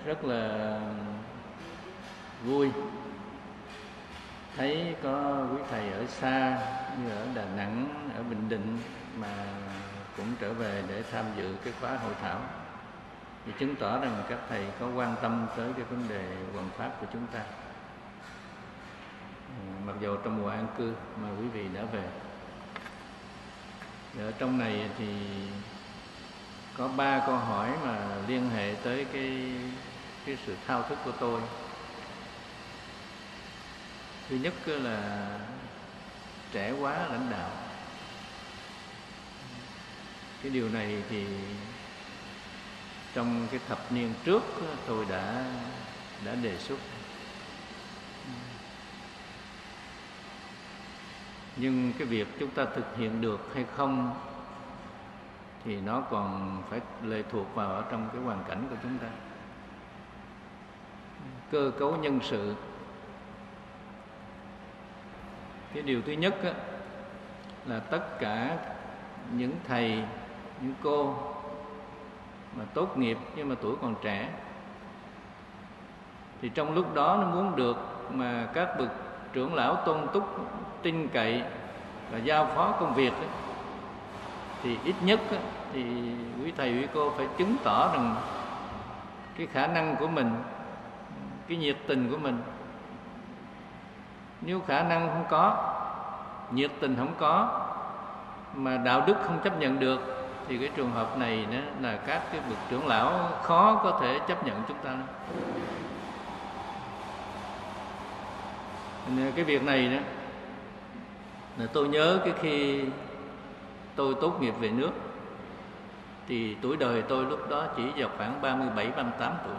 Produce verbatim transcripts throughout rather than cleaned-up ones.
rất là vui thấy có quý thầy ở xa như ở Đà Nẵng, ở Bình Định mà cũng trở về để tham dự cái khóa hội thảo, thì chứng tỏ rằng các thầy có quan tâm tới cái vấn đề hoằng pháp của chúng ta. Mặc dù trong mùa an cư mà quý vị đã về. Ở trong này thì có ba câu hỏi mà liên hệ tới cái cái sự thao thức của tôi. Thứ nhất là trẻ quá lãnh đạo. Cái điều này thì trong cái thập niên trước tôi đã đã đề xuất. Nhưng cái việc chúng ta thực hiện được hay không thì nó còn phải lệ thuộc vào ở trong cái hoàn cảnh của chúng ta. Cơ cấu nhân sự. Cái điều thứ nhất á, là tất cả những thầy, những cô mà tốt nghiệp nhưng mà tuổi còn trẻ, thì trong lúc đó nó muốn được mà các bậc trưởng lão tôn túc, tin cậy và giao phó công việc ấy, thì ít nhất ấy, thì quý thầy quý cô phải chứng tỏ rằng cái khả năng của mình, cái nhiệt tình của mình. Nếu khả năng không có, nhiệt tình không có, mà đạo đức không chấp nhận được, thì cái trường hợp này đó là các cái bậc trưởng lão khó có thể chấp nhận chúng ta đâu. Nên cái việc này đó là tôi nhớ cái khi tôi tốt nghiệp về nước, thì tuổi đời tôi lúc đó chỉ vào khoảng ba mươi bảy, ba mươi tám tuổi.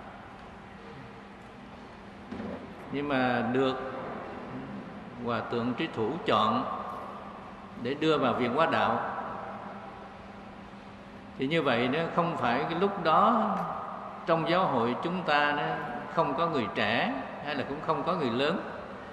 Nhưng mà được Hòa thượng Trí Thủ chọn để đưa vào Viện Hóa Đạo, thì như vậy nó không phải cái lúc đó trong giáo hội chúng ta nó không có người trẻ hay là cũng không có người lớn.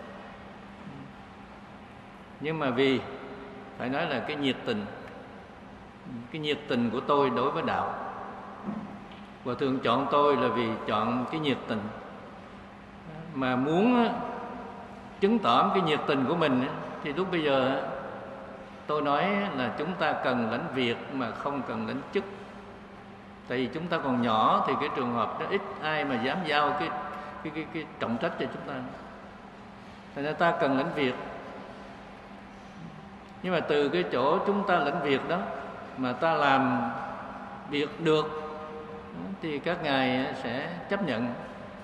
Nhưng mà vì phải nói là cái nhiệt tình, cái nhiệt tình của tôi đối với đạo. Hòa thượng chọn tôi là vì chọn cái nhiệt tình, mà muốn chứng tỏ cái nhiệt tình của mình thì lúc bây giờ tôi nói là chúng ta cần lãnh việc mà không cần lãnh chức. Tại vì chúng ta còn nhỏ thì cái trường hợp đó ít ai mà dám giao cái cái cái, cái trọng trách cho chúng ta. Thành ra ta cần lãnh việc. Nhưng mà từ cái chỗ chúng ta lãnh việc đó mà ta làm việc được thì các ngài sẽ chấp nhận.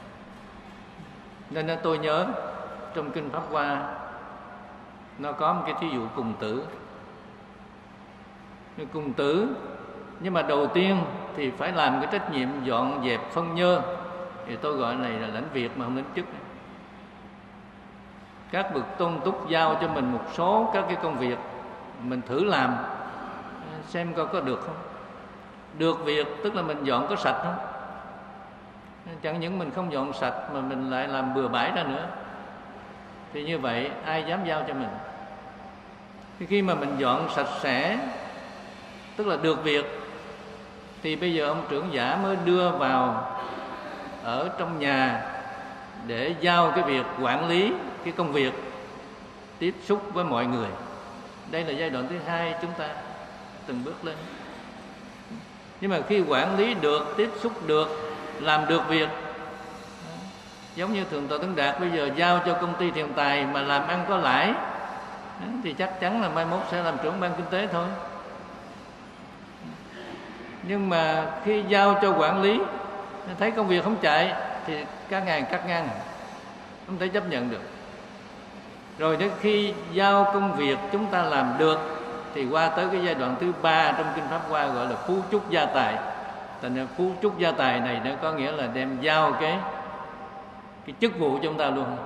Nên tôi nhớ trong Kinh Pháp Hoa nó có một cái thí dụ cùng tử. Cùng tử, nhưng mà đầu tiên thì phải làm cái trách nhiệm dọn dẹp phân nhơ, thì tôi gọi này là lãnh việc mà không lãnh chức. Các bậc tôn túc giao cho mình một số các cái công việc, mình thử làm xem coi có được không. Được việc tức là mình dọn có sạch không. Chẳng những mình không dọn sạch mà mình lại làm bừa bãi ra nữa, thì như vậy ai dám giao cho mình. Thì khi mà mình dọn sạch sẽ, tức là được việc, thì bây giờ ông trưởng giả mới đưa vào ở trong nhà để giao cái việc quản lý cái công việc, tiếp xúc với mọi người. Đây là giai đoạn thứ hai chúng ta từng bước lên. Nhưng mà khi quản lý được, tiếp xúc được, làm được việc, giống như Thượng tọa Tấn Đạt bây giờ giao cho công ty Thiện Tài mà làm ăn có lãi, thì chắc chắn là mai mốt sẽ làm trưởng ban kinh tế thôi. Nhưng mà khi giao cho quản lý, thấy công việc không chạy thì các ngài cắt ngang, không thể chấp nhận được. Rồi đến khi giao công việc chúng ta làm được, thì qua tới cái giai đoạn thứ ba trong Kinh Pháp Hoa gọi là phú trúc gia tài. Thành ra phú trúc gia tài này nó có nghĩa là đem giao cái cái chức vụ cho chúng ta luôn.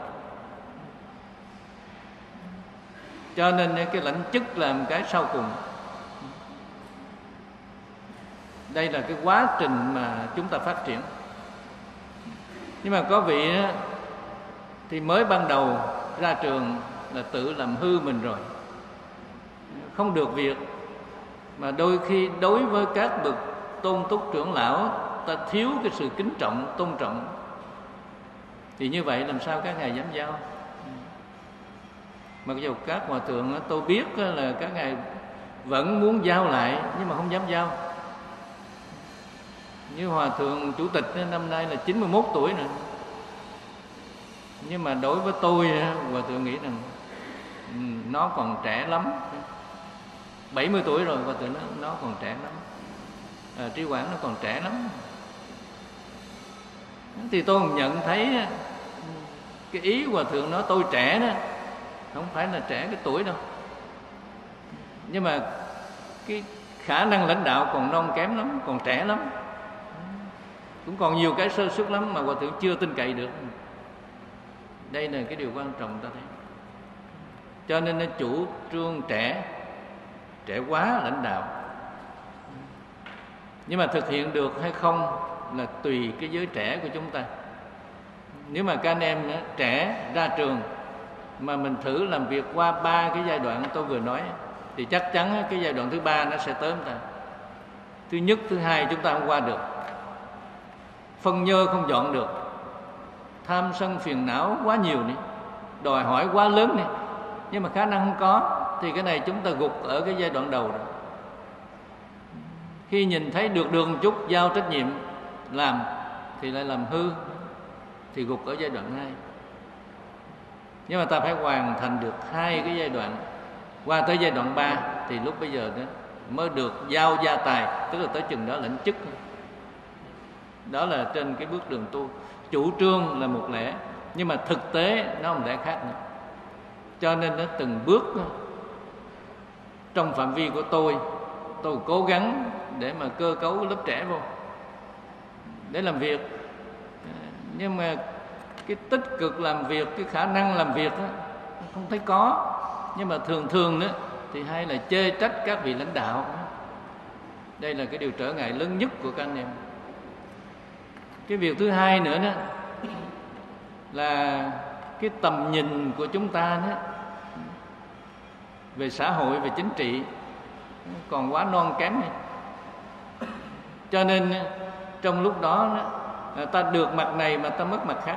Cho nên cái lãnh chức là một cái sau cùng. Đây là cái quá trình mà chúng ta phát triển. Nhưng mà có vị thì mới ban đầu ra trường là tự làm hư mình rồi, không được việc. Mà đôi khi đối với các bậc tôn túc trưởng lão ta thiếu cái sự kính trọng, tôn trọng, thì như vậy làm sao các ngài dám giao? Mặc dù các hòa thượng tôi biết là các ngài vẫn muốn giao lại nhưng mà không dám giao. Như hòa thượng chủ tịch năm nay là chín mươi mốt tuổi rồi, nhưng mà đối với tôi hòa thượng nghĩ rằng nó còn trẻ lắm. bảy mươi tuổi rồi hòa thượng nó nó còn trẻ lắm. À, Trí Quảng nó còn trẻ lắm. Thì tôi nhận thấy cái ý hòa thượng nói tôi trẻ đó không phải là trẻ cái tuổi đâu, nhưng mà cái khả năng lãnh đạo còn non kém lắm, còn trẻ lắm, cũng còn nhiều cái sơ suất lắm mà hòa thượng chưa tin cậy được. Đây là cái điều quan trọng ta thấy. Cho nên nó chủ trương trẻ, trẻ quá lãnh đạo. Nhưng mà thực hiện được hay không là tùy cái giới trẻ của chúng ta. Nếu mà các anh em trẻ ra trường mà mình thử làm việc qua ba cái giai đoạn tôi vừa nói, thì chắc chắn cái giai đoạn thứ ba nó sẽ tới chúng ta. Thứ nhất, thứ hai chúng ta không qua được, phân nhơ không dọn được, tham sân phiền não quá nhiều này, đòi hỏi quá lớn này, nhưng mà khả năng không có, thì cái này chúng ta gục ở cái giai đoạn đầu rồi. Khi nhìn thấy được đường một chút, giao trách nhiệm làm thì lại làm hư, thì gục ở giai đoạn hai. Nhưng mà ta phải hoàn thành được hai cái giai đoạn, qua tới giai đoạn ba thì lúc bây giờ đó mới được giao gia tài, tức là tới chừng đó lãnh chức. Đó là trên cái bước đường tu. Chủ trương là một lẽ, nhưng mà thực tế nó một lẽ khác nữa. Cho nên nó từng bước đó, trong phạm vi của tôi, tôi cố gắng để mà cơ cấu lớp trẻ vô để làm việc. Nhưng mà cái tích cực làm việc, cái khả năng làm việc đó, không thấy có. Nhưng mà thường thường đó thì hay là chê trách các vị lãnh đạo. Đây là cái điều trở ngại lớn nhất của các anh em. Cái việc thứ hai nữa đó là cái tầm nhìn của chúng ta đó về xã hội, về chính trị còn quá non kém này. Cho nên trong lúc đó, đó ta được mặt này mà ta mất mặt khác.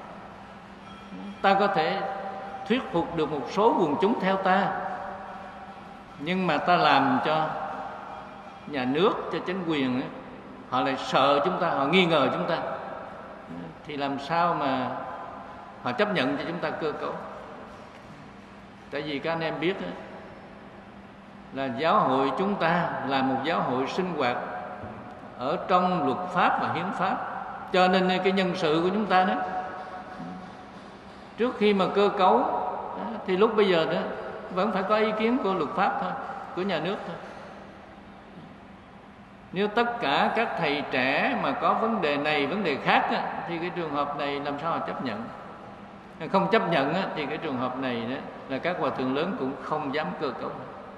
Ta có thể thuyết phục được một số quần chúng theo ta, nhưng mà ta làm cho nhà nước, cho chính quyền, họ lại sợ chúng ta, họ nghi ngờ chúng ta, thì làm sao mà họ chấp nhận cho chúng ta cơ cấu. Tại vì các anh em biết là giáo hội chúng ta là một giáo hội sinh hoạt ở trong luật pháp và hiến pháp. Cho nên cái nhân sự của chúng ta đó, trước khi mà cơ cấu thì lúc bây giờ đó vẫn phải có ý kiến của luật pháp thôi, của nhà nước thôi. Nếu tất cả các thầy trẻ mà có vấn đề này, vấn đề khác á, thì cái trường hợp này làm sao họ chấp nhận? Không chấp nhận á, thì cái trường hợp này đó, là các hòa thượng lớn cũng không dám cơ cấu.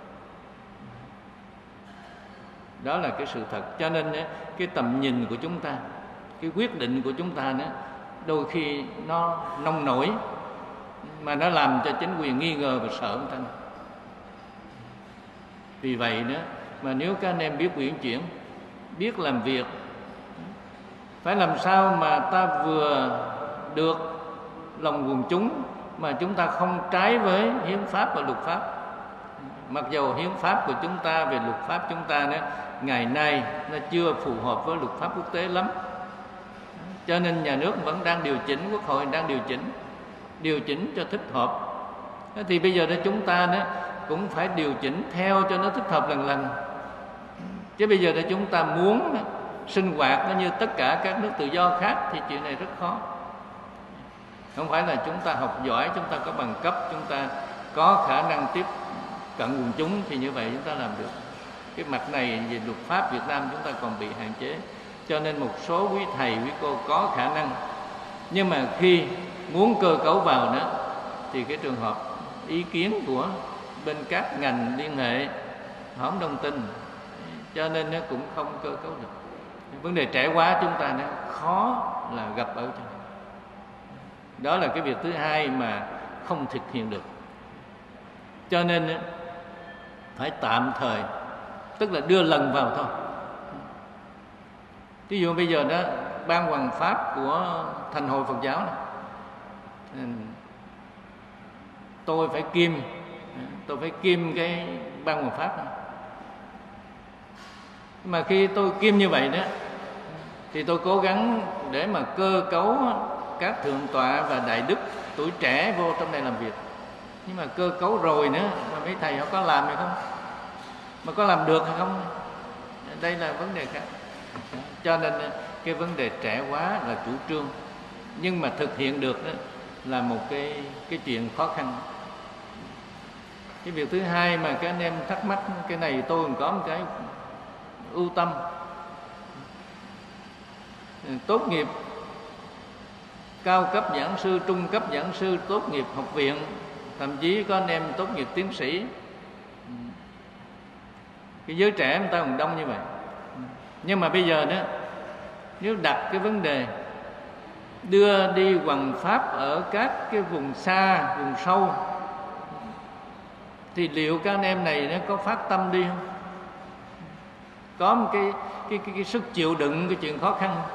Đó là cái sự thật. Cho nên á, cái tầm nhìn của chúng ta, cái quyết định của chúng ta đó, đôi khi nó nông nổi, mà nó làm cho chính quyền nghi ngờ và sợ người ta. Vì vậy đó, mà nếu các anh em biết uyển chuyển, biết làm việc, phải làm sao mà ta vừa được lòng quần chúng mà chúng ta không trái với hiến pháp và luật pháp. Mặc dù hiến pháp của chúng ta, về luật pháp chúng ta đó, ngày nay nó chưa phù hợp với luật pháp quốc tế lắm. Cho nên nhà nước vẫn đang điều chỉnh, quốc hội đang điều chỉnh, điều chỉnh cho thích hợp. Thì bây giờ đó chúng ta đó cũng phải điều chỉnh theo cho nó thích hợp lần lần. Chứ bây giờ đó chúng ta muốn sinh hoạt nó như tất cả các nước tự do khác thì chuyện này rất khó. Không phải là chúng ta học giỏi, chúng ta có bằng cấp, chúng ta có khả năng tiếp cận quần chúng thì như vậy chúng ta làm được. Cái mặt này về luật pháp Việt Nam chúng ta còn bị hạn chế. Cho nên một số quý thầy, quý cô có khả năng, nhưng mà khi muốn cơ cấu vào đó thì cái trường hợp ý kiến của bên các ngành liên hệ họ không đồng tình, cho nên nó cũng không cơ cấu được. Vấn đề trẻ quá chúng ta nó khó là gặp ở trong đó. Là cái việc thứ hai mà không thực hiện được. Cho nên phải tạm thời, tức là đưa lần vào thôi. Ví dụ bây giờ đó ban hoằng pháp của Thành Hội Phật giáo này, tôi phải kiêm tôi phải kiêm cái ban hoằng pháp này. Mà khi tôi kiêm như vậy đó thì tôi cố gắng để mà cơ cấu các thượng tọa và đại đức tuổi trẻ vô trong này làm việc. Nhưng mà cơ cấu rồi nữa mà mấy thầy họ có làm hay không, mà có làm được hay không, đây là vấn đề khác. Cho nên cái vấn đề trẻ quá là chủ trương, nhưng mà thực hiện được đó là một cái cái chuyện khó khăn. Cái việc thứ hai mà các anh em thắc mắc, cái này tôi còn có một cái ưu tâm. Tốt nghiệp cao cấp giảng sư, trung cấp giảng sư, tốt nghiệp học viện, thậm chí có anh em tốt nghiệp tiến sĩ. Cái giới trẻ người ta còn đông như vậy. Nhưng mà bây giờ đó, nếu đặt cái vấn đề đưa đi hoằng pháp ở các cái vùng xa, vùng sâu, thì liệu các anh em này nó có phát tâm đi không? Có một cái cái cái, cái sức chịu đựng cái chuyện khó khăn.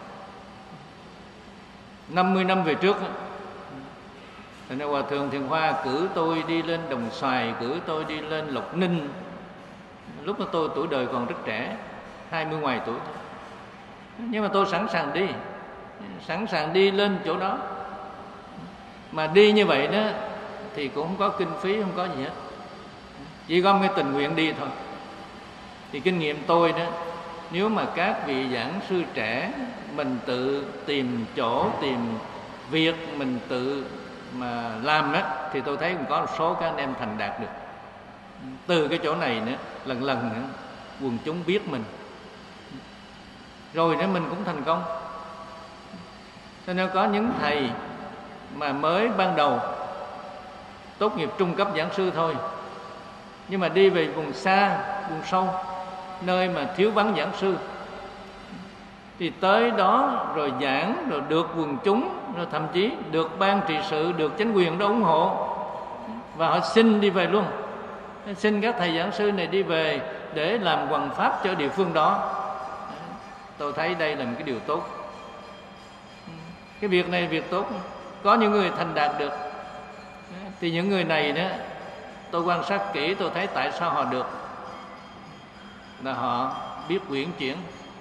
năm mươi năm về trước, Thành ra Hòa Thượng Thiền Hoa cử tôi đi lên Đồng Xoài, cử tôi đi lên Lộc Ninh. Lúc đó tôi tuổi đời còn rất trẻ, hai mươi ngoài tuổi. Nhưng mà tôi sẵn sàng đi, sẵn sàng đi lên chỗ đó. Mà đi như vậy đó thì cũng không có kinh phí, không có gì hết, chỉ có một cái tình nguyện đi thôi. Thì kinh nghiệm tôi đó, nếu mà các vị giảng sư trẻ mình tự tìm chỗ, tìm việc, mình tự mà làm á, thì tôi thấy cũng có một số các anh em thành đạt được. Từ cái chỗ này nữa, lần lần nữa quần chúng biết mình, rồi nữa mình cũng thành công. Cho nên có những thầy mà mới ban đầu tốt nghiệp trung cấp giảng sư thôi, nhưng mà đi về vùng xa, vùng sâu, nơi mà thiếu vắng giảng sư, thì tới đó rồi giảng, rồi được quần chúng, rồi thậm chí được ban trị sự, được chính quyền đó ủng hộ, và họ xin đi về luôn, xin các thầy giảng sư này đi về để làm hoằng pháp cho địa phương đó. Tôi thấy đây là một cái điều tốt. Cái việc này việc tốt. Có những người thành đạt được, thì những người này đó, tôi quan sát kỹ tôi thấy tại sao họ được, là họ biết uyển chuyển.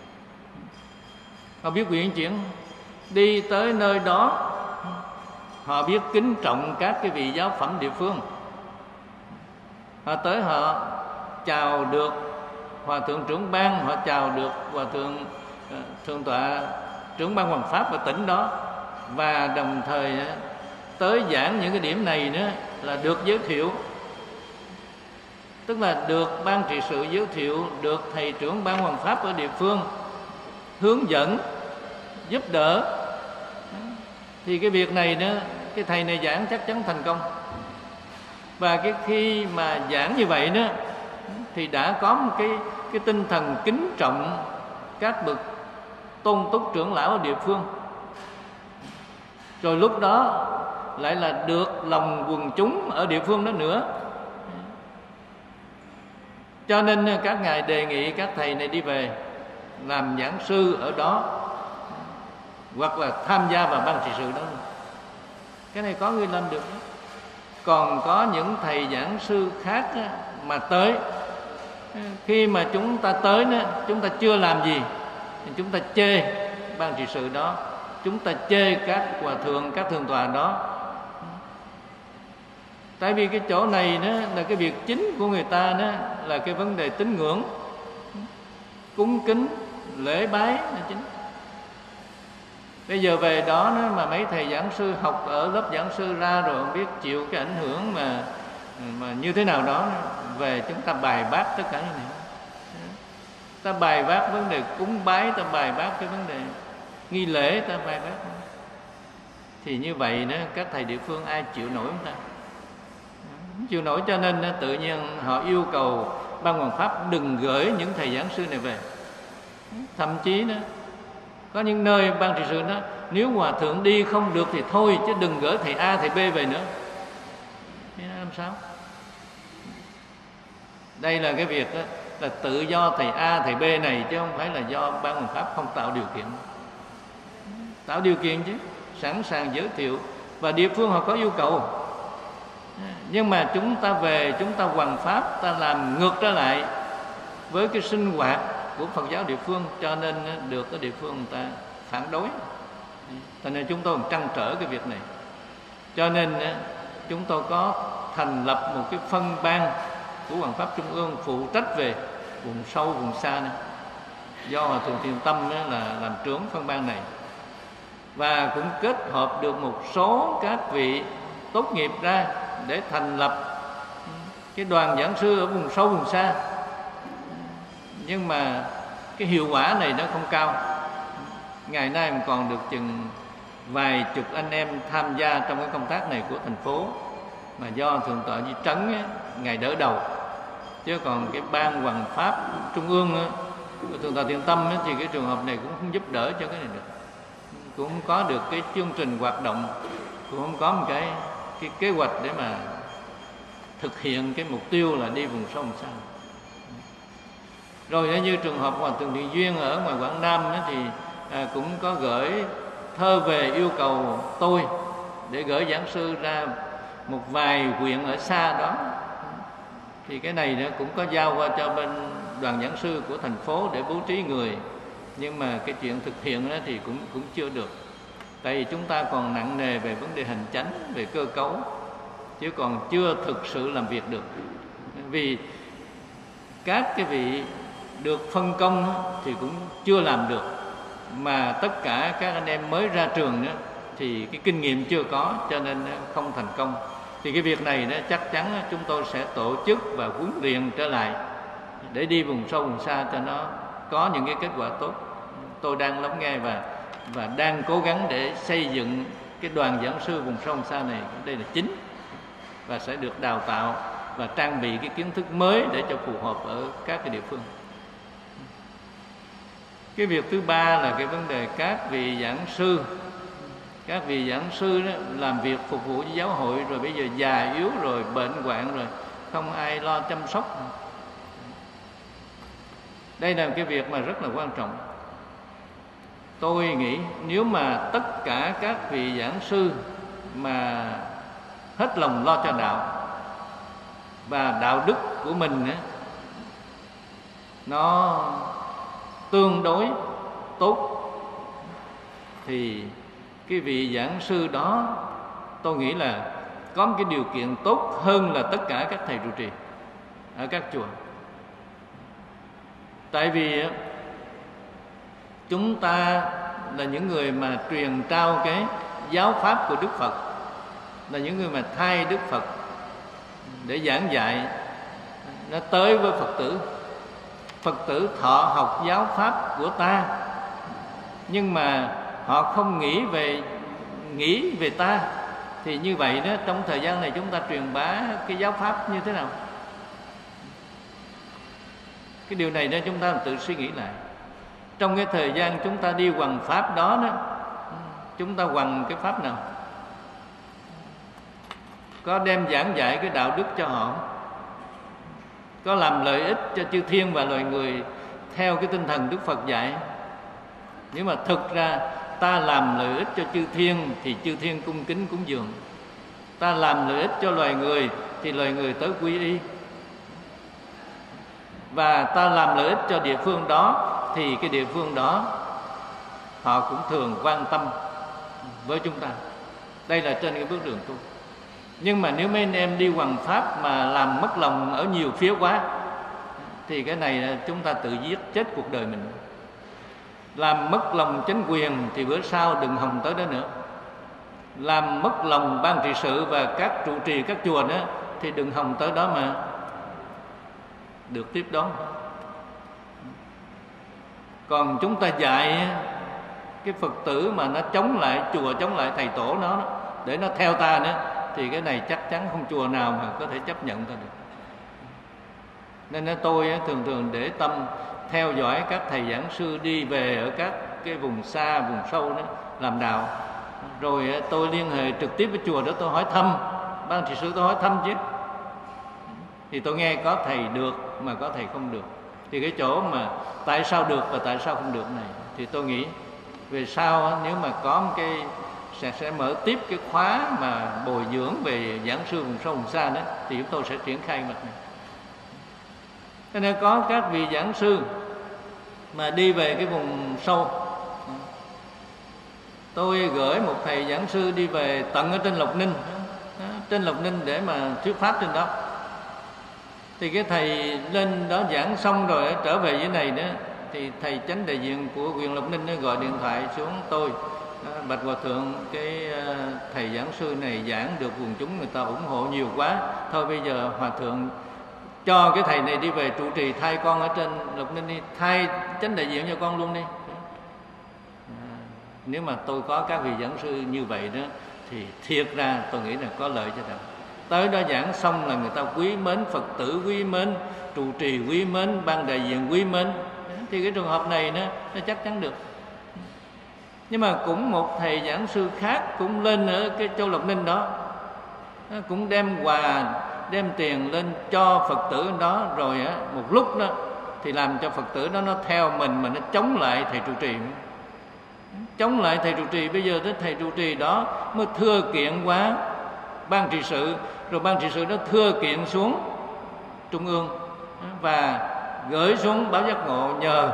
Họ biết uyển chuyển, đi tới nơi đó họ biết kính trọng các cái vị giáo phẩm địa phương. Họ tới họ chào được Hòa Thượng trưởng ban, họ chào được Hòa Thượng uh, Thượng tọa trưởng ban hoằng pháp ở tỉnh đó, và đồng thời uh, tới giảng những cái điểm này nữa là được giới thiệu. Tức là được ban trị sự giới thiệu, được thầy trưởng ban hoằng pháp ở địa phương hướng dẫn, giúp đỡ. Thì cái việc này nữa, cái thầy này giảng chắc chắn thành công. Và cái khi mà giảng như vậy đó, thì đã có một cái, cái tinh thần kính trọng các bậc tôn túc trưởng lão ở địa phương. Rồi lúc đó lại là được lòng quần chúng ở địa phương đó nữa. Cho nên các ngài đề nghị các thầy này đi về làm giảng sư ở đó, hoặc là tham gia vào ban trị sự đó. Cái này có người làm được. Còn có những thầy giảng sư khác mà tới, khi mà chúng ta tới đó, chúng ta chưa làm gì thì chúng ta chê ban trị sự đó, chúng ta chê các hòa thượng, các thượng tọa đó. Tại vì cái chỗ này đó là cái việc chính của người ta đó, là cái vấn đề tín ngưỡng, cúng kính, lễ bái là chính. Bây giờ về đó, đó mà mấy thầy giảng sư học ở lớp giảng sư ra rồi không biết chịu cái ảnh hưởng mà mà như thế nào đó, về chúng ta bài bác tất cả những này. Ta bài bác vấn đề cúng bái, ta bài bác cái vấn đề nghi lễ, ta bài bác. Thì như vậy đó, các thầy địa phương ai chịu nổi không ta? Không chịu nổi, cho nên tự nhiên họ yêu cầu ban hoằng pháp đừng gửi những thầy giảng sư này về. Thậm chí đó, có những nơi ban trị sự đó, nếu hòa thượng đi không được thì thôi, chứ đừng gửi thầy A, thầy B về nữa. Thế làm sao? Đây là cái việc đó, là tự do thầy A thầy B này, chứ không phải là do ban hoằng pháp không tạo điều kiện. Tạo điều kiện chứ, sẵn sàng giới thiệu, và địa phương họ có yêu cầu. Nhưng mà chúng ta về, chúng ta hoằng pháp, ta làm ngược trở lại với cái sinh hoạt của Phật giáo địa phương, cho nên được cái địa phương người ta phản đối. Cho nên chúng tôi trăn trở cái việc này. Cho nên chúng tôi có thành lập một cái phân ban của Hoằng pháp Trung ương phụ trách về vùng sâu, vùng xa này. Do Hòa thượng Thiện Tâm là làm trưởng phân ban này, và cũng kết hợp được một số các vị tốt nghiệp ra để thành lập cái đoàn giảng sư ở vùng sâu, vùng xa. Nhưng mà cái hiệu quả này nó không cao. Ngày nay mình còn được chừng vài chục anh em tham gia trong cái công tác này của thành phố, mà do Thượng tọa Di Trấn ấy, Ngài đỡ đầu. Chứ còn cái ban hoằng pháp Trung ương ấy, của Thượng tọa Thiện Tâm ấy, thì cái trường hợp này cũng không giúp đỡ cho cái này được. Cũng không có được cái chương trình hoạt động, cũng không có một cái, cái kế hoạch để mà thực hiện cái mục tiêu là đi vùng sâu vùng xa. Rồi như trường hợp Hòa thượng Thiện Duyên ở ngoài Quảng Nam ấy, thì à, cũng có gửi thơ về yêu cầu tôi để gửi giảng sư ra một vài huyện ở xa đó. Thì cái này nó cũng có giao qua cho bên đoàn giảng sư của thành phố để bố trí người. Nhưng mà cái chuyện thực hiện đó thì cũng cũng chưa được. Tại vì chúng ta còn nặng nề về vấn đề hành chánh, về cơ cấu, chứ còn chưa thực sự làm việc được. Vì các cái vị được phân công thì cũng chưa làm được, mà tất cả các anh em mới ra trường nữa thì cái kinh nghiệm chưa có, cho nên không thành công. Thì cái việc này đó chắc chắn chúng tôi sẽ tổ chức và huấn luyện trở lại để đi vùng sâu vùng xa cho nó có những cái kết quả tốt. Tôi đang lắng nghe và và đang cố gắng để xây dựng cái đoàn giảng sư vùng sâu vùng xa này. Đây là chính, và sẽ được đào tạo và trang bị cái kiến thức mới để cho phù hợp ở các cái địa phương. Cái việc thứ ba là cái vấn đề các vị giảng sư. Các vị giảng sư đó làm việc phục vụ cho giáo hội, rồi bây giờ già yếu rồi, bệnh hoạn rồi, không ai lo chăm sóc. Đây là cái việc mà rất là quan trọng. Tôi nghĩ nếu mà tất cả các vị giảng sư mà hết lòng lo cho đạo, và đạo đức của mình á, nó tương đối tốt, thì cái vị giảng sư đó tôi nghĩ là có một cái điều kiện tốt hơn là tất cả các thầy trụ trì ở các chùa. Tại vì chúng ta là những người mà truyền trao cái giáo pháp của Đức Phật, là những người mà thay Đức Phật để giảng dạy nó tới với Phật tử. Phật tử thọ học giáo pháp của ta, nhưng mà họ không nghĩ về nghĩ về ta, thì như vậy đó, trong thời gian này chúng ta truyền bá cái giáo pháp như thế nào? Cái điều này đó chúng ta tự suy nghĩ lại. Trong cái thời gian chúng ta đi hoằng pháp đó, đó chúng ta hoằng cái pháp nào? Có đem giảng dạy cái đạo đức cho họ, có làm lợi ích cho chư thiên và loài người theo cái tinh thần Đức Phật dạy. Nếu mà thực ra ta làm lợi ích cho chư thiên thì chư thiên cung kính cúng dường. Ta làm lợi ích cho loài người thì loài người tới quy y. Và ta làm lợi ích cho địa phương đó thì cái địa phương đó họ cũng thường quan tâm với chúng ta. Đây là trên cái bước đường tu. Nhưng mà nếu mấy anh em đi hoằng pháp mà làm mất lòng ở nhiều phía quá, thì cái này chúng ta tự giết chết cuộc đời mình. Làm mất lòng chính quyền thì bữa sau đừng hòng tới đó nữa. Làm mất lòng ban trị sự và các trụ trì các chùa nữa thì đừng hòng tới đó mà được tiếp đón. Còn chúng ta dạy cái Phật tử mà nó chống lại chùa, chống lại thầy tổ nó để nó theo ta nữa, thì cái này chắc chắn không chùa nào mà có thể chấp nhận ta được. Nên tôi thường thường để tâm theo dõi các thầy giảng sư đi về ở các cái vùng xa, vùng sâu đó làm đạo. Rồi tôi liên hệ trực tiếp với chùa đó, tôi hỏi thăm, ban trị sự tôi hỏi thăm chứ. Thì tôi nghe có thầy được mà có thầy không được. Thì cái chỗ mà tại sao được và tại sao không được này, thì tôi nghĩ về sau nếu mà có một cái sẽ sẽ mở tiếp cái khóa mà bồi dưỡng về giảng sư vùng sâu vùng xa đó, thì chúng tôi sẽ triển khai mặt này. Cho nên có các vị giảng sư mà đi về cái vùng sâu, tôi gửi một thầy giảng sư đi về tận ở trên Lộc Ninh, trên Lộc Ninh để mà thuyết pháp trên đó. Thì cái thầy lên đó giảng xong rồi trở về dưới này đó, thì thầy chánh đại diện của huyện Lộc Ninh nó gọi điện thoại xuống tôi: Bạch Hòa Thượng, cái thầy giảng sư này giảng được quần chúng người ta ủng hộ nhiều quá, thôi bây giờ Hòa Thượng cho cái thầy này đi về trụ trì thay con ở trên Lộc Ninh đi, thay chánh đại diện cho con luôn đi. À, nếu mà tôi có các vị giảng sư như vậy đó thì thiệt ra tôi nghĩ là có lợi cho đạo. Tới đó giảng xong là người ta quý mến, Phật tử quý mến, trụ trì quý mến, ban đại diện quý mến, thì cái trường hợp này nó, nó chắc chắn được. Nhưng mà cũng một thầy giảng sư khác cũng lên ở cái châu Lộc Ninh đó, cũng đem quà, đem tiền lên cho Phật tử đó, rồi á, một lúc đó thì làm cho Phật tử đó nó theo mình mà nó chống lại thầy trụ trì. Chống lại thầy trụ trì, bây giờ tới thầy trụ trì đó mới thưa kiện quá ban trị sự, rồi ban trị sự đó thưa kiện xuống trung ương và gửi xuống Báo Giác Ngộ nhờ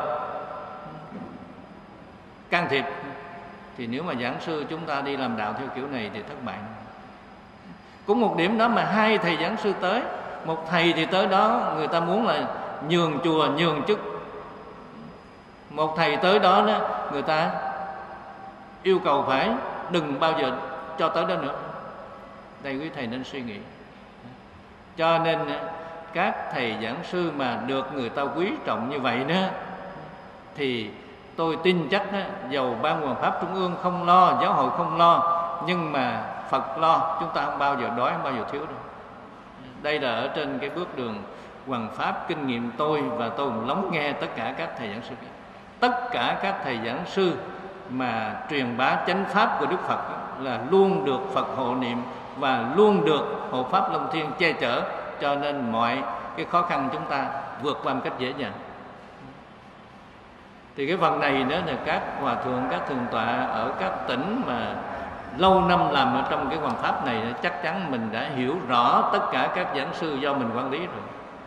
can thiệp. Thì nếu mà giảng sư chúng ta đi làm đạo theo kiểu này thì thất bại. Cũng một điểm đó mà hai thầy giảng sư tới, một thầy thì tới đó người ta muốn là nhường chùa nhường chức, một thầy tới đó, đó người ta yêu cầu phải đừng bao giờ cho tới đó nữa. Đây quý thầy nên suy nghĩ. Cho nên các thầy giảng sư mà được người ta quý trọng như vậy đó, thì tôi tin chắc đó, dầu Ban Hoằng Pháp Trung ương không lo, giáo hội không lo, nhưng mà Phật lo, chúng ta không bao giờ đói, không bao giờ thiếu đâu. Đây là ở trên cái bước đường hoằng pháp kinh nghiệm tôi, và tôi lắng nghe tất cả các thầy giảng sư. Tất cả các thầy giảng sư mà truyền bá chánh pháp của Đức Phật là luôn được Phật hộ niệm và luôn được hộ pháp Long Thiên che chở, cho nên mọi cái khó khăn chúng ta vượt qua một cách dễ dàng. Thì cái phần này nữa là các hòa thượng, các thượng tọa ở các tỉnh mà lâu năm làm ở trong cái hoằng pháp này, chắc chắn mình đã hiểu rõ tất cả các giảng sư do mình quản lý rồi.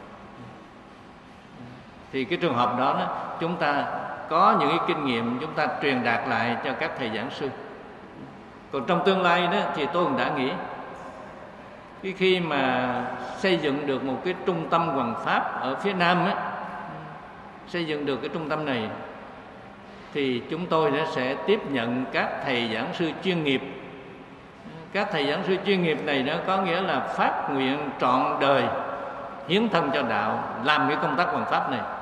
Thì cái trường hợp đó, đó chúng ta có những cái kinh nghiệm, chúng ta truyền đạt lại cho các thầy giảng sư. Còn trong tương lai đó thì tôi cũng đã nghĩ, khi khi mà xây dựng được một cái trung tâm hoằng pháp ở phía Nam á, xây dựng được cái trung tâm này, thì chúng tôi sẽ tiếp nhận các thầy giảng sư chuyên nghiệp. Các thầy giảng sư chuyên nghiệp này nó có nghĩa là phát nguyện trọn đời hiến thân cho đạo, làm cái công tác hoằng pháp này.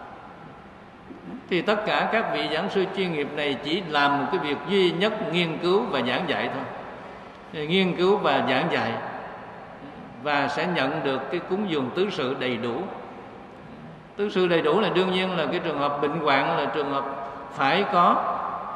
Thì tất cả các vị giảng sư chuyên nghiệp này chỉ làm một cái việc duy nhất, nghiên cứu và giảng dạy thôi. Nghiên cứu và giảng dạy, và sẽ nhận được cái cúng dường tứ sự đầy đủ. Tứ sự đầy đủ là đương nhiên là cái trường hợp bệnh hoạn, là trường hợp phải có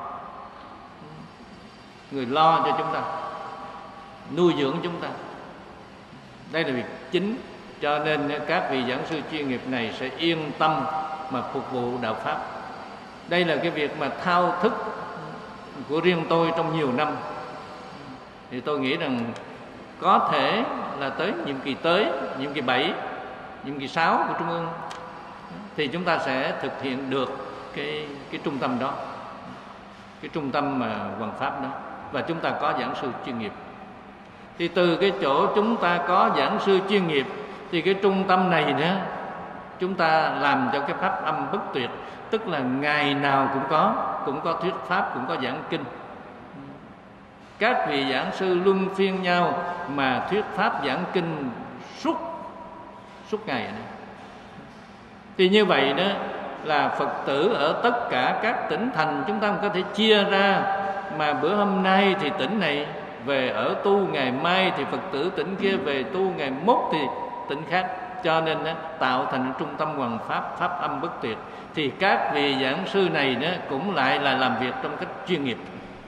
người lo cho chúng ta, nuôi dưỡng chúng ta. Đây là việc chính. Cho nên các vị giảng sư chuyên nghiệp này sẽ yên tâm mà phục vụ đạo pháp. Đây là cái việc mà thao thức của riêng tôi trong nhiều năm. Thì tôi nghĩ rằng có thể là tới nhiệm kỳ tới, nhiệm kỳ bảy, nhiệm kỳ sáu của Trung ương, thì chúng ta sẽ thực hiện được cái, cái trung tâm đó, cái trung tâm mà hoằng pháp đó, và chúng ta có giảng sư chuyên nghiệp. Thì từ cái chỗ chúng ta có giảng sư chuyên nghiệp, thì cái trung tâm này nữa chúng ta làm cho cái pháp âm bất tuyệt, tức là ngày nào cũng có, cũng có thuyết pháp, cũng có giảng kinh. Các vị giảng sư luân phiên nhau mà thuyết pháp giảng kinh suốt suốt ngày này. Thì như vậy đó là Phật tử ở tất cả các tỉnh thành chúng ta có thể chia ra, mà bữa hôm nay thì tỉnh này về ở tu, ngày mai thì Phật tử tỉnh kia về tu, ngày mốt thì tỉnh khác. Cho nên đó, tạo thành trung tâm hoằng pháp, pháp âm bất tuyệt. Thì các vị giảng sư này đó cũng lại là làm việc trong cách chuyên nghiệp.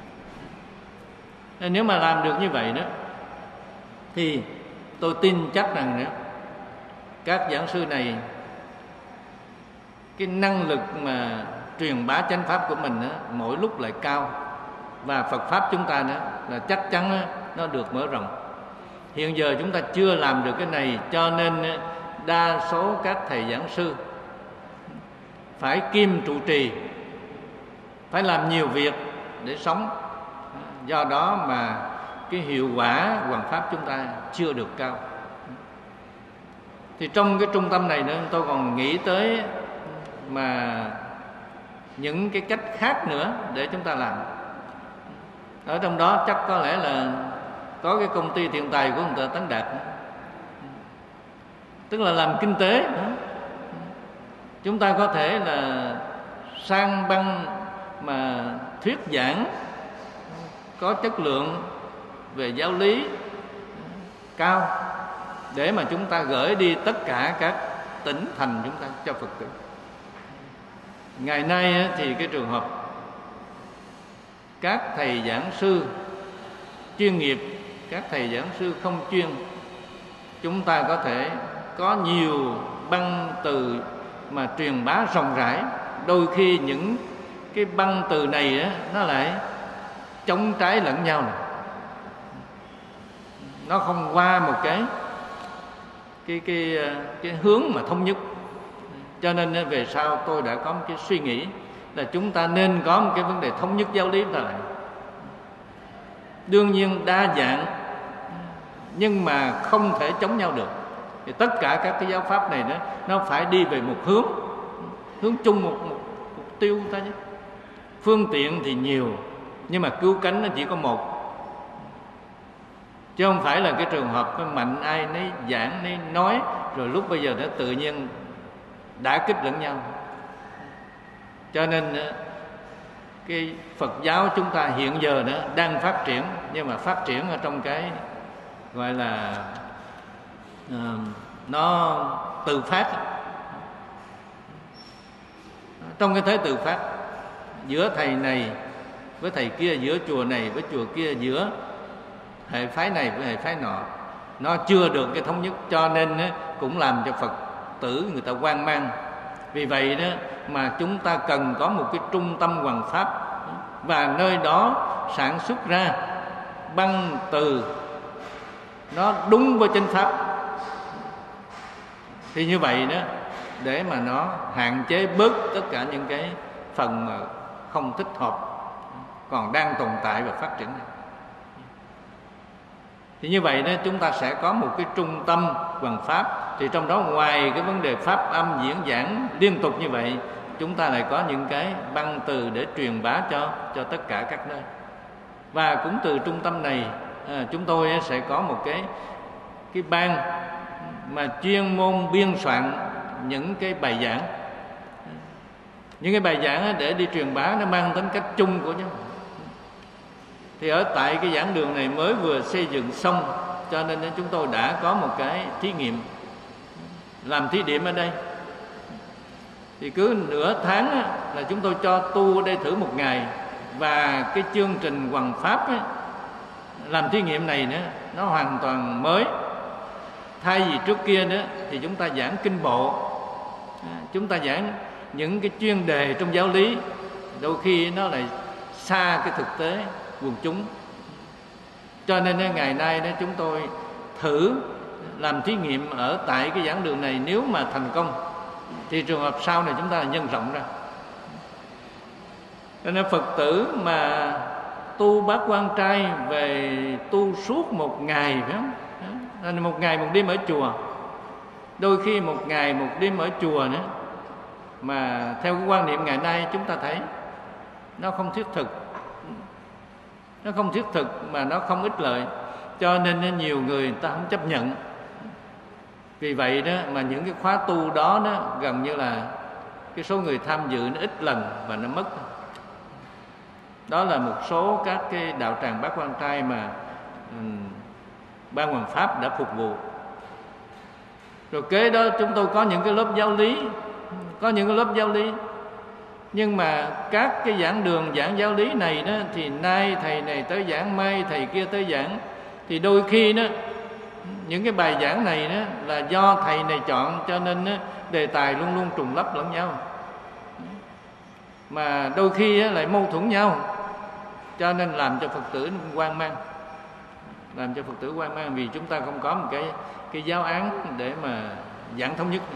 Nếu mà làm được như vậy đó, thì tôi tin chắc rằng đó, các giảng sư này cái năng lực mà truyền bá chánh pháp của mình á, mỗi lúc lại cao, và Phật pháp chúng ta đó là chắc chắn á, nó được mở rộng. Hiện giờ chúng ta chưa làm được cái này, cho nên á, đa số các thầy giảng sư phải kiêm trụ trì, phải làm nhiều việc để sống. Do đó mà cái hiệu quả hoằng pháp chúng ta chưa được cao. Thì trong cái trung tâm này nữa, tôi còn nghĩ tới mà những cái cách khác nữa để chúng ta làm. Ở trong đó chắc có lẽ là có cái công ty thiện tài của ông Tờ Tấn Đạt, tức là làm kinh tế. Chúng ta có thể là sang băng mà thuyết giảng có chất lượng về giáo lý cao, để mà chúng ta gửi đi tất cả các tỉnh thành chúng ta cho Phật tử. Ngày nay thì cái trường hợp các thầy giảng sư chuyên nghiệp, các thầy giảng sư không chuyên, chúng ta có thể có nhiều băng từ mà truyền bá rộng rãi. Đôi khi những cái băng từ này á, nó lại chống trái lẫn nhau này. Nó không qua một cái cái cái cái hướng mà thống nhất. Cho nên về sau tôi đã có một cái suy nghĩ là chúng ta nên có một cái vấn đề thống nhất giáo lý ra lại. Đương nhiên đa dạng, nhưng mà không thể chống nhau được. Thì tất cả các cái giáo pháp này đó, nó phải đi về một hướng, hướng chung, một, một mục tiêu ta nhé. Phương tiện thì nhiều, nhưng mà cứu cánh nó chỉ có một. Chứ không phải là cái trường hợp cái mạnh ai nấy giảng nấy nói, rồi lúc bây giờ nó tự nhiên đã kích lẫn nhau. Cho nên cái Phật giáo chúng ta hiện giờ đó đang phát triển, nhưng mà phát triển ở trong cái gọi là uh, nó tự phát. Trong cái thế tự phát, giữa thầy này với thầy kia, giữa chùa này với chùa kia, giữa hệ phái này với hệ phái nọ, nó chưa được cái thống nhất, cho nên cũng làm cho Phật tử người ta hoang mang. Vì vậy đó mà chúng ta cần có một cái trung tâm hoằng pháp, và nơi đó sản xuất ra băng từ nó đúng với chánh pháp. Thì như vậy đó, để mà nó hạn chế bớt tất cả những cái phần mà không thích hợp còn đang tồn tại và phát triển này. Thì như vậy đó, chúng ta sẽ có một cái trung tâm hoằng pháp. Thì trong đó ngoài cái vấn đề pháp âm diễn giảng liên tục như vậy, chúng ta lại có những cái băng từ để truyền bá cho cho tất cả các nơi. Và cũng từ trung tâm này à, chúng tôi sẽ có một cái cái ban mà chuyên môn biên soạn những cái bài giảng, những cái bài giảng để đi truyền bá, nó mang tính cách chung của nhau. Thì ở tại cái giảng đường này mới vừa xây dựng xong, cho nên chúng tôi đã có một cái thí nghiệm, làm thí điểm ở đây. Thì cứ nửa tháng là chúng tôi cho tu ở đây thử một ngày. Và cái chương trình hoằng pháp ấy, làm thí nghiệm này nữa, nó hoàn toàn mới. Thay vì trước kia nữa thì chúng ta giảng kinh bộ, chúng ta giảng những cái chuyên đề trong giáo lý, đôi khi nó lại xa cái thực tế quần chúng. Cho nên ngày nay đó chúng tôi thử làm thí nghiệm ở tại cái giảng đường này. Nếu mà thành công thì trường hợp sau này chúng ta nhân rộng ra. Cho nên Phật tử mà tu Bát Quan Trai về tu suốt một ngày, phải không? Một ngày một đêm ở chùa, đôi khi một ngày một đêm ở chùa nữa, mà theo cái quan niệm ngày nay chúng ta thấy nó không thiết thực, nó không thiết thực mà nó không ích lợi, cho nên nhiều người, người ta không chấp nhận. Vì vậy đó mà những cái khóa tu đó, đó gần như là cái số người tham dự nó ít lần và nó mất. Đó là một số các cái đạo tràng Bát Quan Trai mà um, Ban Hoằng Pháp đã phục vụ. Rồi kế đó chúng tôi có những cái lớp giáo lý, có những cái lớp giáo lý. Nhưng mà các cái giảng đường giảng giáo lý này đó, thì nay thầy này tới giảng, mai thầy kia tới giảng. Thì đôi khi đó, những cái bài giảng này đó là do thầy này chọn, cho nên đó, đề tài luôn luôn trùng lắp lẫn nhau. mà đôi khi lại mâu thuẫn nhau, cho nên làm cho Phật tử hoang mang, làm cho Phật tử hoang mang vì chúng ta không có một cái cái giáo án để mà giảng thống nhất này.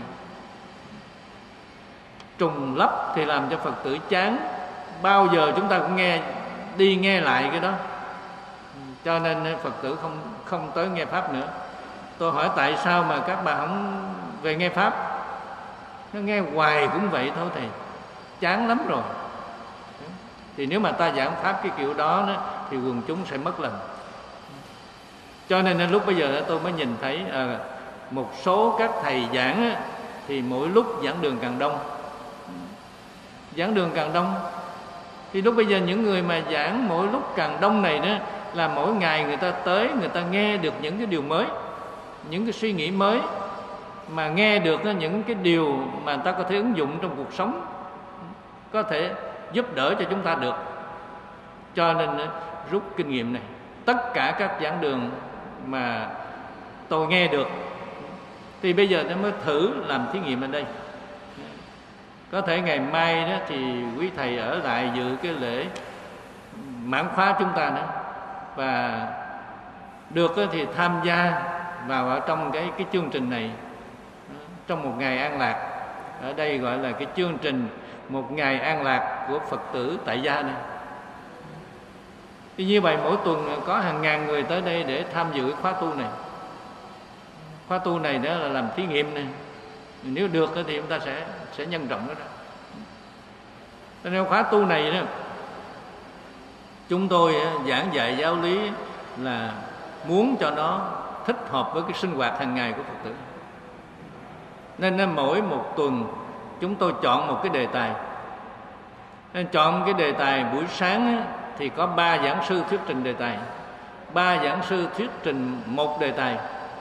Trùng lắp thì làm cho Phật tử chán, bao giờ chúng ta cũng nghe đi nghe lại cái đó, cho nên Phật tử không không tới nghe pháp nữa. Tôi hỏi tại sao mà các bà không về nghe pháp? Nó nghe hoài cũng vậy thôi thầy, chán lắm rồi. Thì nếu mà ta giảng pháp cái kiểu đó, đó thì quần chúng sẽ mất lòng. Cho nên lúc bây giờ tôi mới nhìn thấy à, một số các thầy giảng á, thì mỗi lúc giảng đường càng đông, giảng đường càng đông. Thì lúc bây giờ những người mà giảng mỗi lúc càng đông này đó, là mỗi ngày người ta tới, người ta nghe được những cái điều mới, những cái suy nghĩ mới, mà nghe được những cái điều mà người ta có thể ứng dụng trong cuộc sống, có thể giúp đỡ cho chúng ta được. Cho nên rút kinh nghiệm này, tất cả các giảng đường mà tôi nghe được thì bây giờ tôi mới thử làm thí nghiệm ở đây. Có thể ngày mai đó thì quý thầy ở lại dự cái lễ mãn khóa chúng ta nữa, và được thì tham gia vào ở trong cái cái chương trình này, trong một ngày an lạc. Ở đây gọi là cái chương trình một ngày an lạc của Phật tử tại gia này. Thì như vậy mỗi tuần có hàng ngàn người tới đây để tham dự khóa tu này. Khóa tu này đó là làm thí nghiệm này. Nếu được thì chúng ta sẽ sẽ nhân rộng nó ra. Cho nên khóa tu này đó, chúng tôi giảng dạy giáo lý là muốn cho nó thích hợp với cái sinh hoạt hàng ngày của Phật tử. Nên mỗi một tuần chúng tôi chọn một cái đề tài. Nên chọn cái đề tài buổi sáng thì có ba giảng sư thuyết trình đề tài, ba giảng sư thuyết trình một đề tài.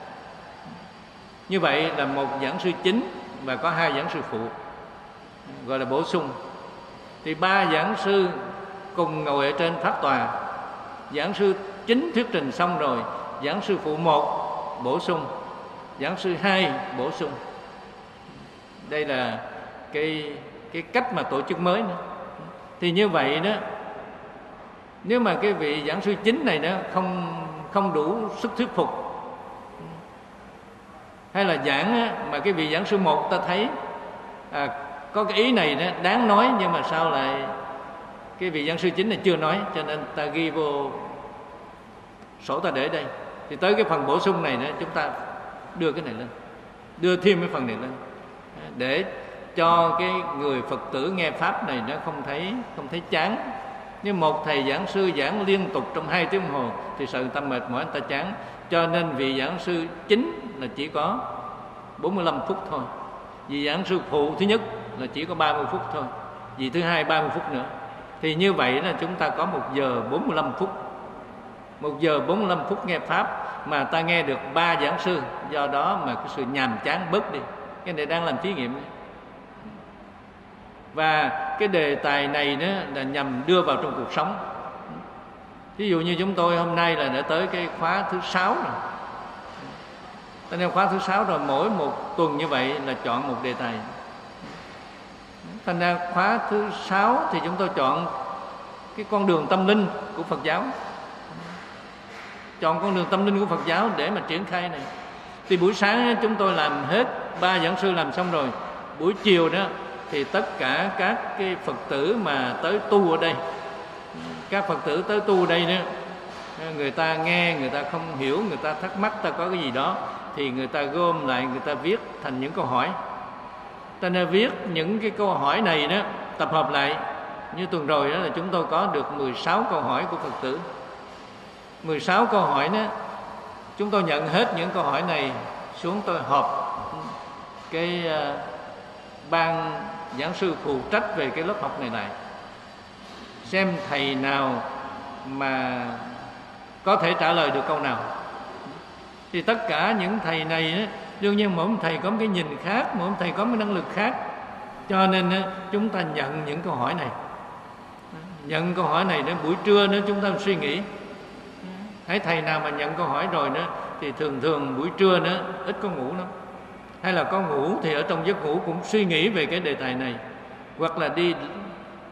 Như vậy là một giảng sư chính và có hai giảng sư phụ, gọi là bổ sung. Thì ba giảng sư cùng ngồi ở trên pháp tòa, giảng sư chính thuyết trình xong rồi, giảng sư phụ một bổ sung, giảng sư hai bổ sung. Đây là cái cái cách mà tổ chức mới nữa. Thì như vậy đó, nếu mà cái vị giảng sư chính này đó không không đủ sức thuyết phục, hay là giảng mà cái vị giảng sư một ta thấy à, có cái ý này đó đáng nói, nhưng mà sao lại cái vị giảng sư chính này chưa nói, cho nên ta ghi vô sổ ta để đây. Thì tới cái phần bổ sung này đó, chúng ta đưa cái này lên, đưa thêm cái phần này lên, để cho cái người Phật tử nghe pháp này nó không thấy không thấy chán. Nếu một thầy giảng sư giảng liên tục trong hai tiếng đồng hồ thì sợ người ta mệt mỏi, người ta chán. Cho nên vị giảng sư chính là chỉ có bốn mươi lăm phút thôi, vị giảng sư phụ thứ nhất là chỉ có ba mươi phút thôi, vị thứ hai ba mươi phút nữa. Thì như vậy là chúng ta có một giờ bốn mươi lăm phút, một giờ bốn mươi lăm phút nghe pháp mà ta nghe được ba giảng sư. Do đó mà cái sự nhàm chán bớt đi. Cái này đang làm thí nghiệm. Và cái đề tài này đó là nhằm đưa vào trong cuộc sống. Ví dụ như chúng tôi hôm nay là đã tới cái khóa thứ sáu rồi. Cho nên khóa thứ sáu rồi, mỗi một tuần như vậy là chọn một đề tài. Thành ra khóa thứ sáu thì chúng tôi chọn cái con đường tâm linh của Phật giáo. Chọn con đường tâm linh của Phật giáo để mà triển khai này. Thì buổi sáng chúng tôi làm hết, ba giảng sư làm xong rồi. Buổi chiều đó thì tất cả các cái Phật tử mà tới tu ở đây, các Phật tử tới tu ở đây đó, người ta nghe, người ta không hiểu, người ta thắc mắc, ta có cái gì đó, thì người ta gom lại, người ta viết thành những câu hỏi. Ta nên viết những cái câu hỏi này đó, tập hợp lại. Như tuần rồi đó là chúng tôi có được mười sáu câu hỏi của Phật tử. mười sáu câu hỏi đó, chúng tôi nhận hết những câu hỏi này xuống, tôi họp cái uh, ban giảng sư phụ trách về cái lớp học này lại, xem thầy nào mà có thể trả lời được câu nào. Thì tất cả những thầy này á, đương nhiên mỗi một thầy có một cái nhìn khác, mỗi một thầy có một năng lực khác. Cho nên á, chúng ta nhận những câu hỏi này, nhận câu hỏi này đến buổi trưa nữa chúng ta suy nghĩ. Hãy thầy nào mà nhận câu hỏi rồi nữa thì thường thường buổi trưa nữa ít có ngủ lắm, hay là có ngủ thì ở trong giấc ngủ cũng suy nghĩ về cái đề tài này, hoặc là đi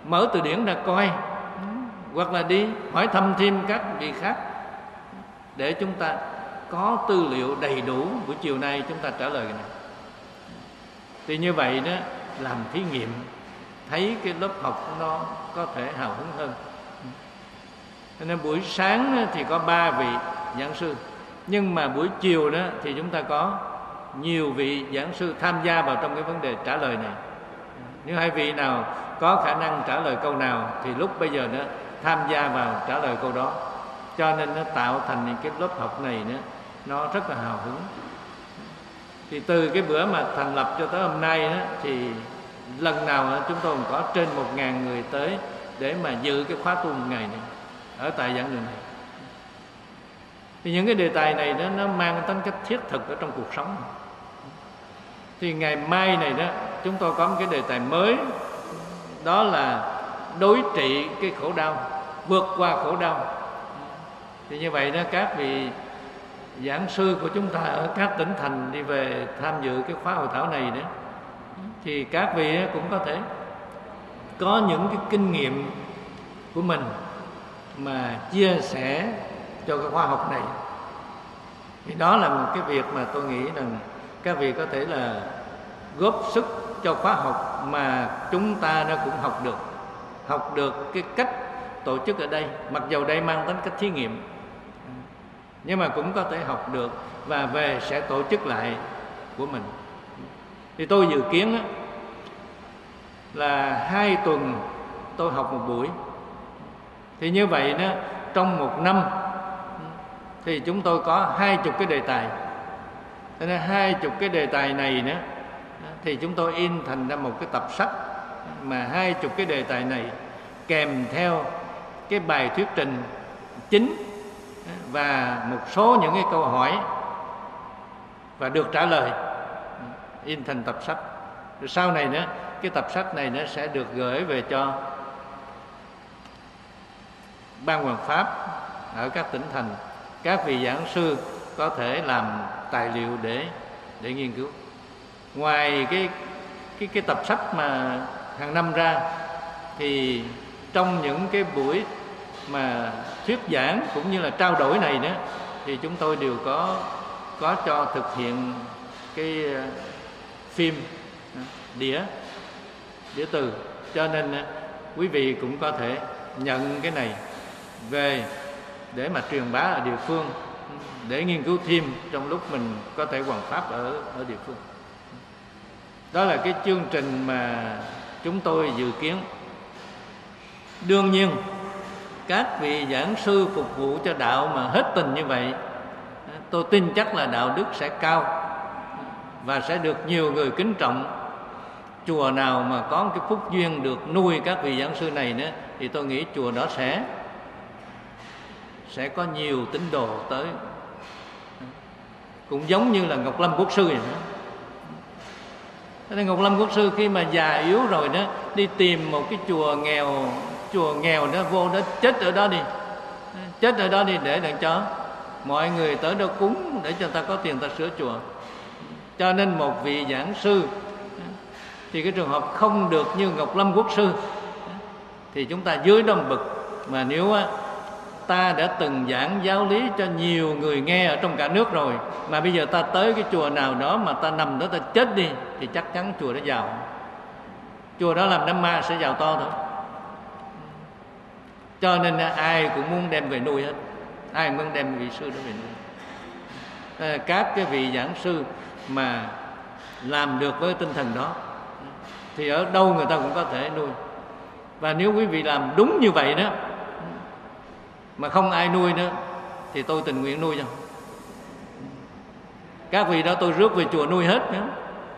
mở từ điển ra coi, hoặc là đi hỏi thăm thêm các vị khác để chúng ta có tư liệu đầy đủ. Buổi chiều nay chúng ta trả lời cái này. Thì như vậy đó, làm thí nghiệm, thấy cái lớp học nó có thể hào hứng hơn. Cho nên buổi sáng thì có ba vị giảng sư, nhưng mà buổi chiều đó thì chúng ta có nhiều vị giảng sư tham gia vào trong cái vấn đề trả lời này. Nếu hai vị nào có khả năng trả lời câu nào thì lúc bây giờ đó tham gia vào trả lời câu đó. Cho nên nó tạo thành những cái lớp học này nữa, nó rất là hào hứng. Thì từ cái bữa mà thành lập cho tới hôm nay đó, thì lần nào đó, chúng tôi cũng có trên một ngàn người tới để mà dự cái khóa tu một ngày này ở tại giảng đường này. Thì những cái đề tài này đó, nó mang tính cách thiết thực ở trong cuộc sống. Thì ngày mai này đó, chúng tôi có một cái đề tài mới, đó là đối trị cái khổ đau, vượt qua khổ đau. Thì như vậy đó, các vị giảng sư của chúng ta ở các tỉnh thành đi về tham dự cái khóa hội thảo này đó, thì các vị cũng có thể có những cái kinh nghiệm của mình mà chia sẻ cho cái khóa học này. Thì đó là một cái việc mà tôi nghĩ rằng các vị có thể là góp sức cho khóa học mà chúng ta nó cũng học được. Học được cái cách tổ chức ở đây, mặc dầu đây mang tính cách thí nghiệm, nhưng mà cũng có thể học được và về sẽ tổ chức lại của mình. Thì tôi dự kiến á, là hai tuần tôi học một buổi. Thì như vậy đó, trong một năm thì chúng tôi có hai chục cái đề tài. Thế nên hai chục cái đề tài này nữa thì chúng tôi in thành ra một cái tập sách mà hai chục cái đề tài này kèm theo cái bài thuyết trình chính và một số những cái câu hỏi và được trả lời, in thành tập sách. Rồi sau này nữa, cái tập sách này nó sẽ được gửi về cho Ban Hoàng Pháp ở các tỉnh thành. Các vị giảng sư có thể làm tài liệu để để nghiên cứu. Ngoài cái cái cái tập sách mà hàng năm ra, thì trong những cái buổi mà thuyết giảng cũng như là trao đổi này nữa, thì chúng tôi đều có có cho thực hiện cái phim đĩa đĩa từ. Cho nên quý vị cũng có thể nhận cái này về để mà truyền bá ở địa phương, để nghiên cứu thêm trong lúc mình có thể hoằng pháp ở ở địa phương. Đó là cái chương trình mà chúng tôi dự kiến. Đương nhiên các vị giảng sư phục vụ cho đạo mà hết tình như vậy, tôi tin chắc là đạo đức sẽ cao và sẽ được nhiều người kính trọng. Chùa nào mà có một cái phúc duyên được nuôi các vị giảng sư này nữa, thì tôi nghĩ chùa đó sẽ sẽ có nhiều tín đồ tới. Cũng giống như là Ngọc Lâm Quốc sư vậy nữa. Thế nên Ngọc Lâm Quốc sư khi mà già yếu rồi đó, đi tìm một cái chùa nghèo, chùa nghèo đó, vô đó chết ở đó đi, chết ở đó đi để đặng cho mọi người tới đó cúng, để cho ta có tiền ta sửa chùa. Cho nên một vị giảng sư thì cái trường hợp không được như Ngọc Lâm Quốc sư, thì chúng ta dưới đó một bậc. Mà nếu ta đã từng giảng giáo lý cho nhiều người nghe ở trong cả nước rồi, mà bây giờ ta tới cái chùa nào đó mà ta nằm đó ta chết đi, thì chắc chắn chùa đó giàu. Chùa đó làm đám ma sẽ giàu to thôi. Cho nên ai cũng muốn đem về nuôi hết, ai cũng muốn đem vị sư đó về nuôi. Các cái vị giảng sư mà làm được với tinh thần đó thì ở đâu người ta cũng có thể nuôi. Và nếu quý vị làm đúng như vậy đó mà không ai nuôi nữa, thì tôi tình nguyện nuôi cho. Các vị đó tôi rước về chùa nuôi hết nữa.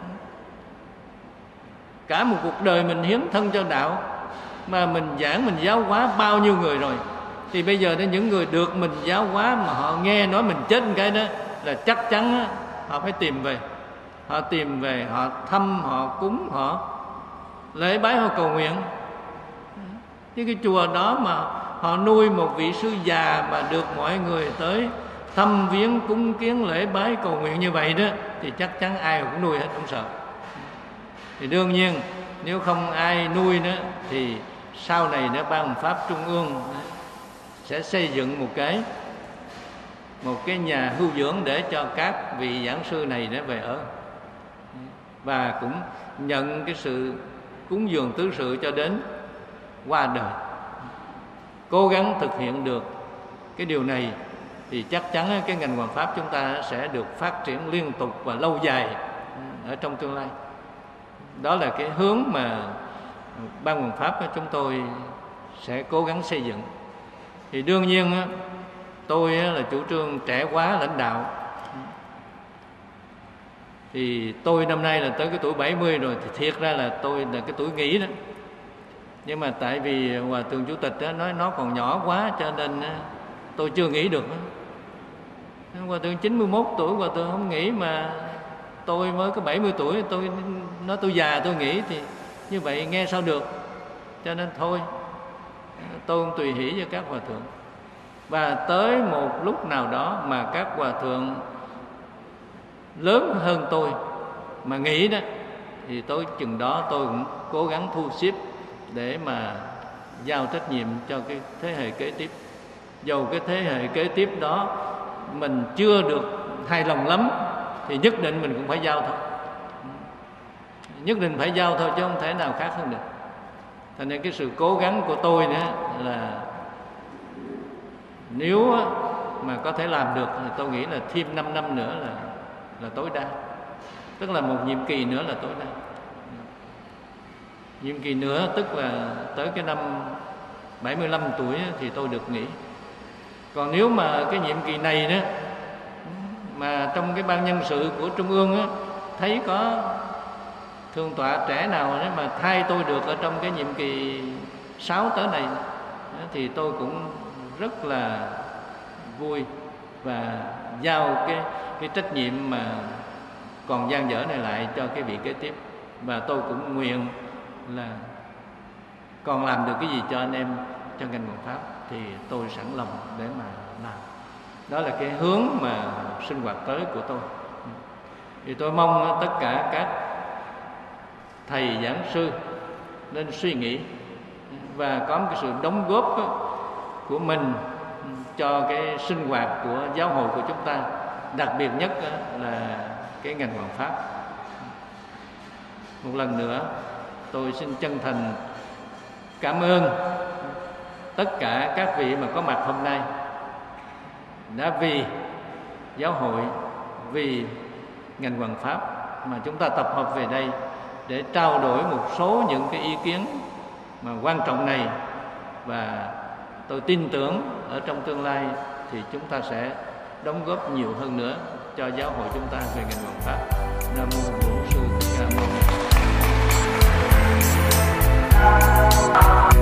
Cả một cuộc đời mình hiến thân cho đạo, mà mình giảng, mình giáo hóa bao nhiêu người rồi, thì bây giờ đến những người được mình giáo hóa mà họ nghe nói mình chết một cái đó, là chắc chắn họ phải tìm về. Họ tìm về, họ thăm, họ cúng, họ lễ bái, họ cầu nguyện. Chứ cái chùa đó mà họ nuôi một vị sư già mà được mọi người tới thăm viếng, cúng kiến, lễ bái, cầu nguyện như vậy đó, thì chắc chắn ai cũng nuôi hết, không sợ. Thì đương nhiên nếu không ai nuôi nữa thì sau này nữa Ban Hoằng Pháp Trung ương sẽ xây dựng một cái một cái nhà hưu dưỡng để cho các vị giảng sư này để về ở, và cũng nhận cái sự cúng dường tứ sự cho đến qua đời. Cố gắng thực hiện được cái điều này thì chắc chắn cái ngành Hoằng Pháp chúng ta sẽ được phát triển liên tục và lâu dài ở trong tương lai. Đó là cái hướng mà Ban Hoằng Pháp chúng tôi sẽ cố gắng xây dựng. Thì đương nhiên tôi là chủ trương trẻ hóa lãnh đạo. Thì tôi năm nay là tới cái tuổi bảy mươi rồi, thì thiệt ra là tôi là cái tuổi nghỉ đó. Nhưng mà tại vì Hòa Thượng Chủ tịch đó nói nó còn nhỏ quá cho nên tôi chưa nghỉ được. Hòa Thượng chín mươi mốt tuổi Hòa Thượng không nghỉ, mà tôi mới có bảy mươi tuổi, tôi nói tôi già tôi nghỉ thì như vậy nghe sao được. Cho nên thôi, tôi cũng tùy hỷ với các Hòa Thượng. Và tới một lúc nào đó mà các Hòa Thượng lớn hơn tôi mà nghĩ đó, thì tôi chừng đó tôi cũng cố gắng thu xếp để mà giao trách nhiệm cho cái thế hệ kế tiếp. Dầu cái thế hệ kế tiếp đó mình chưa được hài lòng lắm thì nhất định mình cũng phải giao thôi. Nhất định phải giao thôi chứ không thể nào khác hơn được. Cho nên cái sự cố gắng của tôi nữa là nếu mà có thể làm được thì tôi nghĩ là thêm năm năm nữa là là tối đa. Tức là một nhiệm kỳ nữa là tối đa. Nhiệm kỳ nữa tức là tới cái năm bảy mươi lăm tuổi thì tôi được nghỉ. Còn nếu mà cái nhiệm kỳ này đó mà trong cái ban nhân sự của Trung ương á, thấy có thượng tọa trẻ nào đó mà thay tôi được ở trong cái nhiệm kỳ sáu tới này thì tôi cũng rất là vui và giao cái cái trách nhiệm mà còn dang dở này lại cho cái vị kế tiếp. Và tôi cũng nguyện là còn làm được cái gì cho anh em trong ngành Hoằng Pháp thì tôi sẵn lòng để mà làm. Đó là cái hướng mà sinh hoạt tới của tôi. Thì tôi mong tất cả các thầy giảng sư nên suy nghĩ và có một cái sự đóng góp của mình cho cái sinh hoạt của giáo hội của chúng ta, đặc biệt nhất là cái ngành Hoằng Pháp. Một lần nữa tôi xin chân thành cảm ơn tất cả các vị mà có mặt hôm nay đã vì giáo hội, vì ngành Hoằng Pháp mà chúng ta tập hợp về đây để trao đổi một số những cái ý kiến mà quan trọng này. Và tôi tin tưởng ở trong tương lai thì chúng ta sẽ đóng góp nhiều hơn nữa cho giáo hội chúng ta về ngành Hoằng Pháp. Nam mô Bổn Sư Thích Ca Mâu Ni.